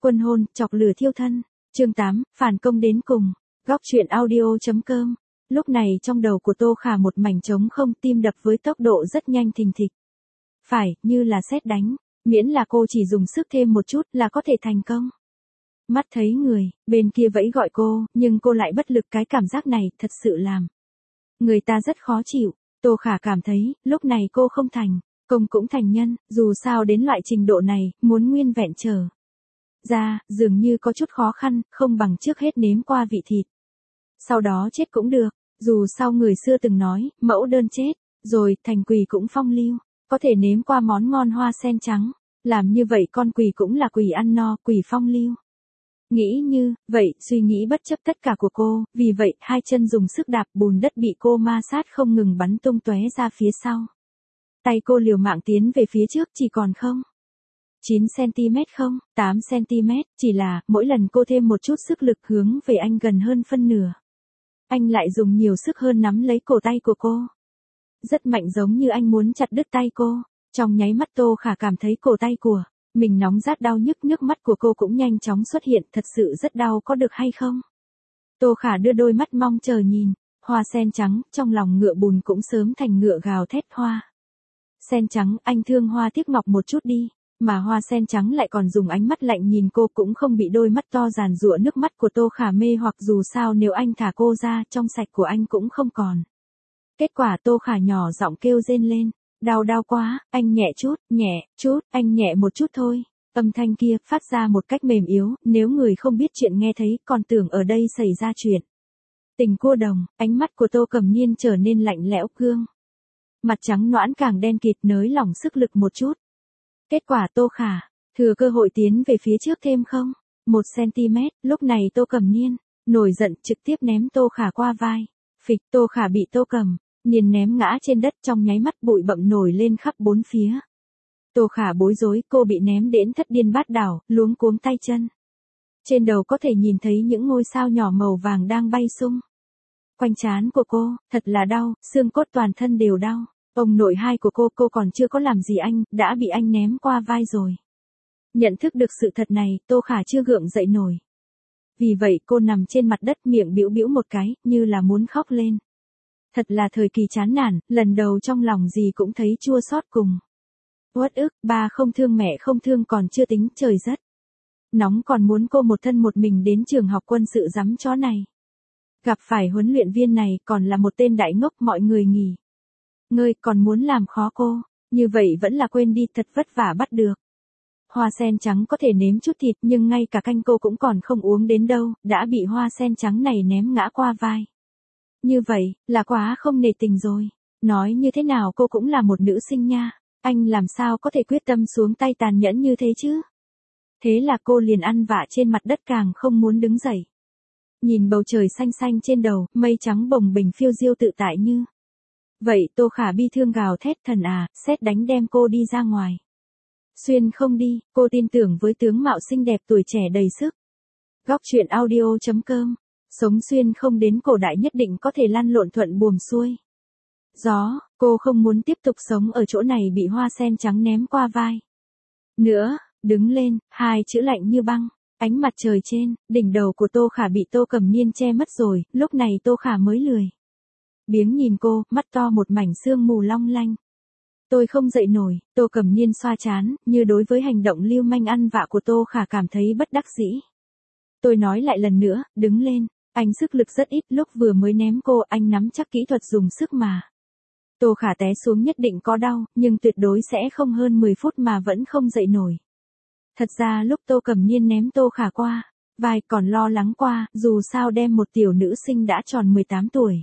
Quân hôn, chọc lửa thiêu thân. Chương 8, phản công đến cùng. Góc truyện audio.com. Lúc này trong đầu của Tô Khả một mảnh trống không, tim đập với tốc độ rất nhanh thình thịch. Phải, như là sét đánh, miễn là cô chỉ dùng sức thêm một chút là có thể thành công. Mắt thấy người, bên kia vẫy gọi cô, nhưng cô lại bất lực, cái cảm giác này thật sự làm người ta rất khó chịu. Tô Khả cảm thấy, lúc này cô không thành công cũng thành nhân, dù sao đến loại trình độ này, muốn nguyên vẹn trở ra, dường như có chút khó khăn, không bằng trước hết nếm qua vị thịt. Sau đó chết cũng được, dù sao người xưa từng nói, mẫu đơn chết, rồi thành quỳ cũng phong lưu, có thể nếm qua món ngon hoa sen trắng, làm như vậy con quỳ cũng là quỳ ăn no, quỳ phong lưu. Nghĩ như vậy, suy nghĩ bất chấp tất cả của cô, vì vậy hai chân dùng sức đạp bùn đất bị cô ma sát không ngừng bắn tung tóe ra phía sau. Tay cô liều mạng tiến về phía trước, chỉ còn không 9cm không, 8cm, chỉ là, mỗi lần cô thêm một chút sức lực hướng về anh gần hơn phân nửa. Anh lại dùng nhiều sức hơn nắm lấy cổ tay của cô. Rất mạnh, giống như anh muốn chặt đứt tay cô. Trong nháy mắt Tô Khả cảm thấy cổ tay của mình nóng rát đau nhức, nước mắt của cô cũng nhanh chóng xuất hiện, thật sự rất đau, có được hay không? Tô Khả đưa đôi mắt mong chờ nhìn, hoa sen trắng, trong lòng ngựa bùn cũng sớm thành ngựa gào thét. Hoa sen trắng, anh thương hoa tiếc ngọc một chút đi. Mà hoa sen trắng lại còn dùng ánh mắt lạnh nhìn cô, cũng không bị đôi mắt to giàn giụa nước mắt của Tô Khả mê hoặc, dù sao nếu anh thả cô ra, trong sạch của anh cũng không còn. Kết quả Tô Khả nhỏ giọng kêu rên lên, đau quá, anh nhẹ chút, anh nhẹ một chút thôi. Âm thanh kia phát ra một cách mềm yếu, nếu người không biết chuyện nghe thấy, còn tưởng ở đây xảy ra chuyện tình cua đồng. Ánh mắt của Tô Cẩm Niên trở nên lạnh lẽo, gương mặt trắng nõn càng đen kịt, nới lỏng sức lực một chút. Kết quả Tô Khả thừa cơ hội tiến về phía trước thêm không 1cm, lúc này Tô Cẩm Niên nổi giận trực tiếp ném Tô Khả qua vai. Phịch, Tô Khả bị Tô Cẩm Niên ném ngã trên đất, trong nháy mắt bụi bặm nổi lên khắp bốn phía. Tô Khả bối rối, cô bị ném đến thất điên bát đảo, luống cuống tay chân. Trên đầu có thể nhìn thấy những ngôi sao nhỏ màu vàng đang bay xung quanh trán của cô, thật là đau, xương cốt toàn thân đều đau. Ông nội hai của cô còn chưa có làm gì anh, đã bị anh ném qua vai rồi. Nhận thức được sự thật này, Tô Khả chưa gượng dậy nổi. Vì vậy cô nằm trên mặt đất, miệng bĩu bĩu một cái, như là muốn khóc lên. Thật là thời kỳ chán nản, lần đầu trong lòng gì cũng thấy chua xót cùng uất ức. Ba không thương mẹ không thương còn chưa tính, trời rất nóng còn muốn cô một thân một mình đến trường học quân sự dắm chó này. Gặp phải huấn luyện viên này còn là một tên đại ngốc, mọi người nghỉ ngơi còn muốn làm khó cô, như vậy vẫn là quên đi, thật vất vả bắt được hoa sen trắng có thể nếm chút thịt, nhưng ngay cả canh cô cũng còn không uống đến đâu, đã bị hoa sen trắng này ném ngã qua vai. Như vậy, là quá không nể tình rồi. Nói như thế nào cô cũng là một nữ sinh nha, anh làm sao có thể quyết tâm xuống tay tàn nhẫn như thế chứ? Thế là cô liền ăn vạ trên mặt đất, càng không muốn đứng dậy. Nhìn bầu trời xanh xanh trên đầu, mây trắng bồng bềnh phiêu diêu tự tại như vậy, Tô Khả bi thương gào thét, thần à, sét đánh đem cô đi ra ngoài. Xuyên không đi, cô tin tưởng với tướng mạo xinh đẹp tuổi trẻ đầy sức. Góc truyện audio.com. Sống xuyên không đến cổ đại nhất định có thể lăn lộn thuận buồm xuôi gió, cô không muốn tiếp tục sống ở chỗ này bị hoa sen trắng ném qua vai nữa. Đứng lên, hai chữ lạnh như băng. Ánh mặt trời trên đỉnh đầu của Tô Khả bị Tô Cẩm Niên che mất rồi, lúc này Tô Khả mới lười biếng nhìn cô, mắt to một mảnh sương mù long lanh. Tôi không dậy nổi. Tô Cẩm Niên xoa trán, như đối với hành động lưu manh ăn vạ của Tô Khả cảm thấy bất đắc dĩ. Tôi nói lại lần nữa, đứng lên. Anh sức lực rất ít, lúc vừa mới ném cô, anh nắm chắc kỹ thuật dùng sức mà. Tô Khả té xuống nhất định có đau, nhưng tuyệt đối sẽ không hơn 10 phút mà vẫn không dậy nổi. Thật ra lúc Tô Cẩm Niên ném Tô Khả qua vai còn lo lắng qua, dù sao đem một tiểu nữ sinh đã tròn 18 tuổi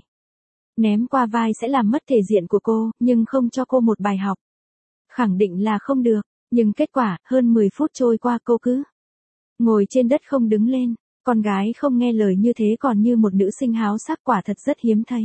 ném qua vai sẽ làm mất thể diện của cô, nhưng không cho cô một bài học. Khẳng định là không được, nhưng kết quả, hơn 10 phút trôi qua cô cứ ngồi trên đất không đứng lên. Con gái không nghe lời như thế còn như một nữ sinh háo sắc, quả thật rất hiếm thấy.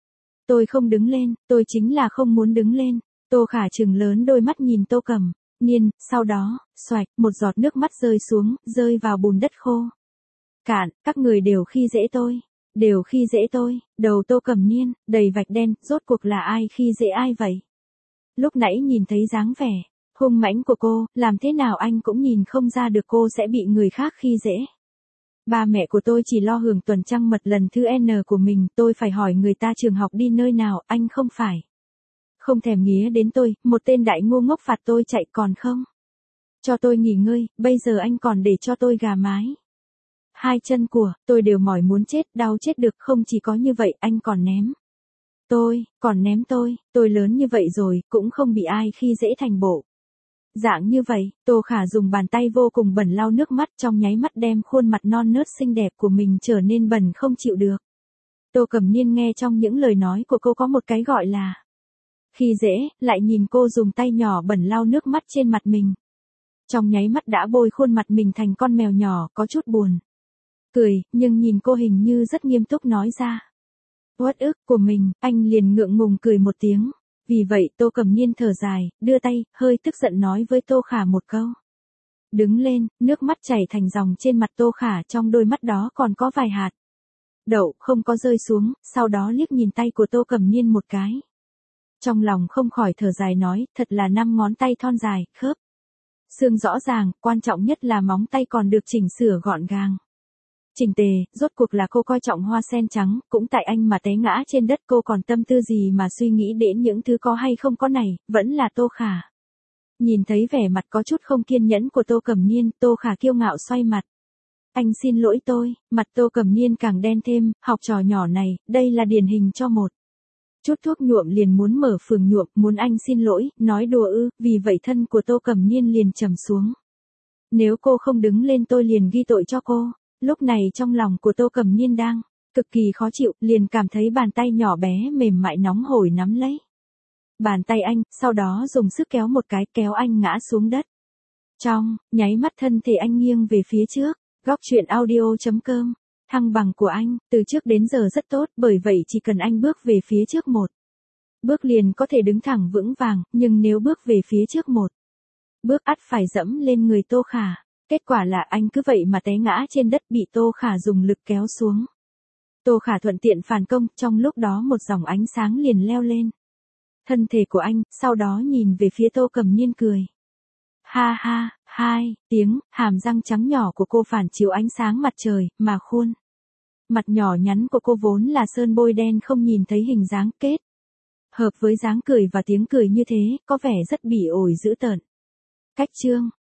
Tôi không đứng lên, tôi chính là không muốn đứng lên. Tô Khả trừng lớn đôi mắt nhìn Tô Cẩm Niên, sau đó, xoạch, một giọt nước mắt rơi xuống, rơi vào bùn đất khô cạn. Các người đều khi dễ tôi. Đều khi dễ tôi. Đầu Tô Cẩm Niên đầy vạch đen, rốt cuộc là ai khi dễ ai vậy? Lúc nãy nhìn thấy dáng vẻ Hung mãnh của cô, làm thế nào anh cũng nhìn không ra được cô sẽ bị người khác khi dễ. Ba mẹ của tôi chỉ lo hưởng tuần trăng mật lần thứ N của mình, tôi phải hỏi người ta trường học đi nơi nào, anh không phải. Không thèm nghía đến tôi, một tên đại ngu ngốc phạt tôi chạy còn không. Cho tôi nghỉ ngơi, bây giờ anh còn để cho tôi gà mái. Hai chân của tôi đều mỏi muốn chết, đau chết được, không chỉ có như vậy, anh còn ném. Còn ném tôi lớn như vậy rồi, cũng không bị ai khi dễ thành bộ. Dạng như vậy, Tô Khả dùng bàn tay vô cùng bẩn lau nước mắt, trong nháy mắt đem khuôn mặt non nớt xinh đẹp của mình trở nên bẩn không chịu được. Tô Cẩm Niên nghe trong những lời nói của cô có một cái gọi là khi dễ, lại nhìn cô dùng tay nhỏ bẩn lau nước mắt trên mặt mình. Trong nháy mắt đã bôi khuôn mặt mình thành con mèo nhỏ, có chút buồn. Cười, nhưng nhìn cô hình như rất nghiêm túc nói ra. Uất ức của mình, anh liền ngượng ngùng cười một tiếng. Vì vậy Tô Cẩm Niên thở dài, đưa tay, hơi tức giận nói với Tô Khả một câu. Đứng lên, nước mắt chảy thành dòng trên mặt Tô Khả, trong đôi mắt đó còn có vài hạt đậu không có rơi xuống, sau đó liếc nhìn tay của Tô Cẩm Niên một cái. Trong lòng không khỏi thở dài nói, thật là 5 ngón tay thon dài, khớp xương rõ ràng, quan trọng nhất là móng tay còn được chỉnh sửa gọn gàng. Chỉnh tề, rốt cuộc là cô coi trọng hoa sen trắng, cũng tại anh mà té ngã trên đất, cô còn tâm tư gì mà suy nghĩ đến những thứ có hay không có này, vẫn là Tô Khả. Nhìn thấy vẻ mặt có chút không kiên nhẫn của Tô Cẩm Niên, Tô Khả kiêu ngạo xoay mặt. Anh xin lỗi tôi, mặt Tô Cẩm Niên càng đen thêm, học trò nhỏ này, đây là điển hình cho một chút thuốc nhuộm liền muốn mở phường nhuộm, muốn anh xin lỗi, nói đùa ư, vì vậy thân của Tô Cẩm Niên liền trầm xuống. Nếu cô không đứng lên tôi liền ghi tội cho cô. Lúc này trong lòng của Tô Cẩm Niên đang cực kỳ khó chịu, liền cảm thấy bàn tay nhỏ bé mềm mại nóng hổi nắm lấy bàn tay anh, sau đó dùng sức kéo một cái, kéo anh ngã xuống đất. Trong nháy mắt thân thể anh nghiêng về phía trước. Góc truyện audio.com. Thăng bằng của anh, từ trước đến giờ rất tốt, bởi vậy chỉ cần anh bước về phía trước một bước liền có thể đứng thẳng vững vàng, nhưng nếu bước về phía trước một bước ắt phải dẫm lên người Tô Khả. Kết quả là anh cứ vậy mà té ngã trên đất, bị Tô Khả dùng lực kéo xuống. Tô Khả thuận tiện phản công, trong lúc đó một dòng ánh sáng liền leo lên thân thể của anh, sau đó nhìn về phía Tô Cẩm Niên cười. Ha ha, hai tiếng, hàm răng trắng nhỏ của cô phản chiếu ánh sáng mặt trời, mà khuôn mặt nhỏ nhắn của cô vốn là sơn bôi đen không nhìn thấy hình dáng, kết hợp với dáng cười và tiếng cười như thế, có vẻ rất bỉ ổi dữ tợn. Cách chương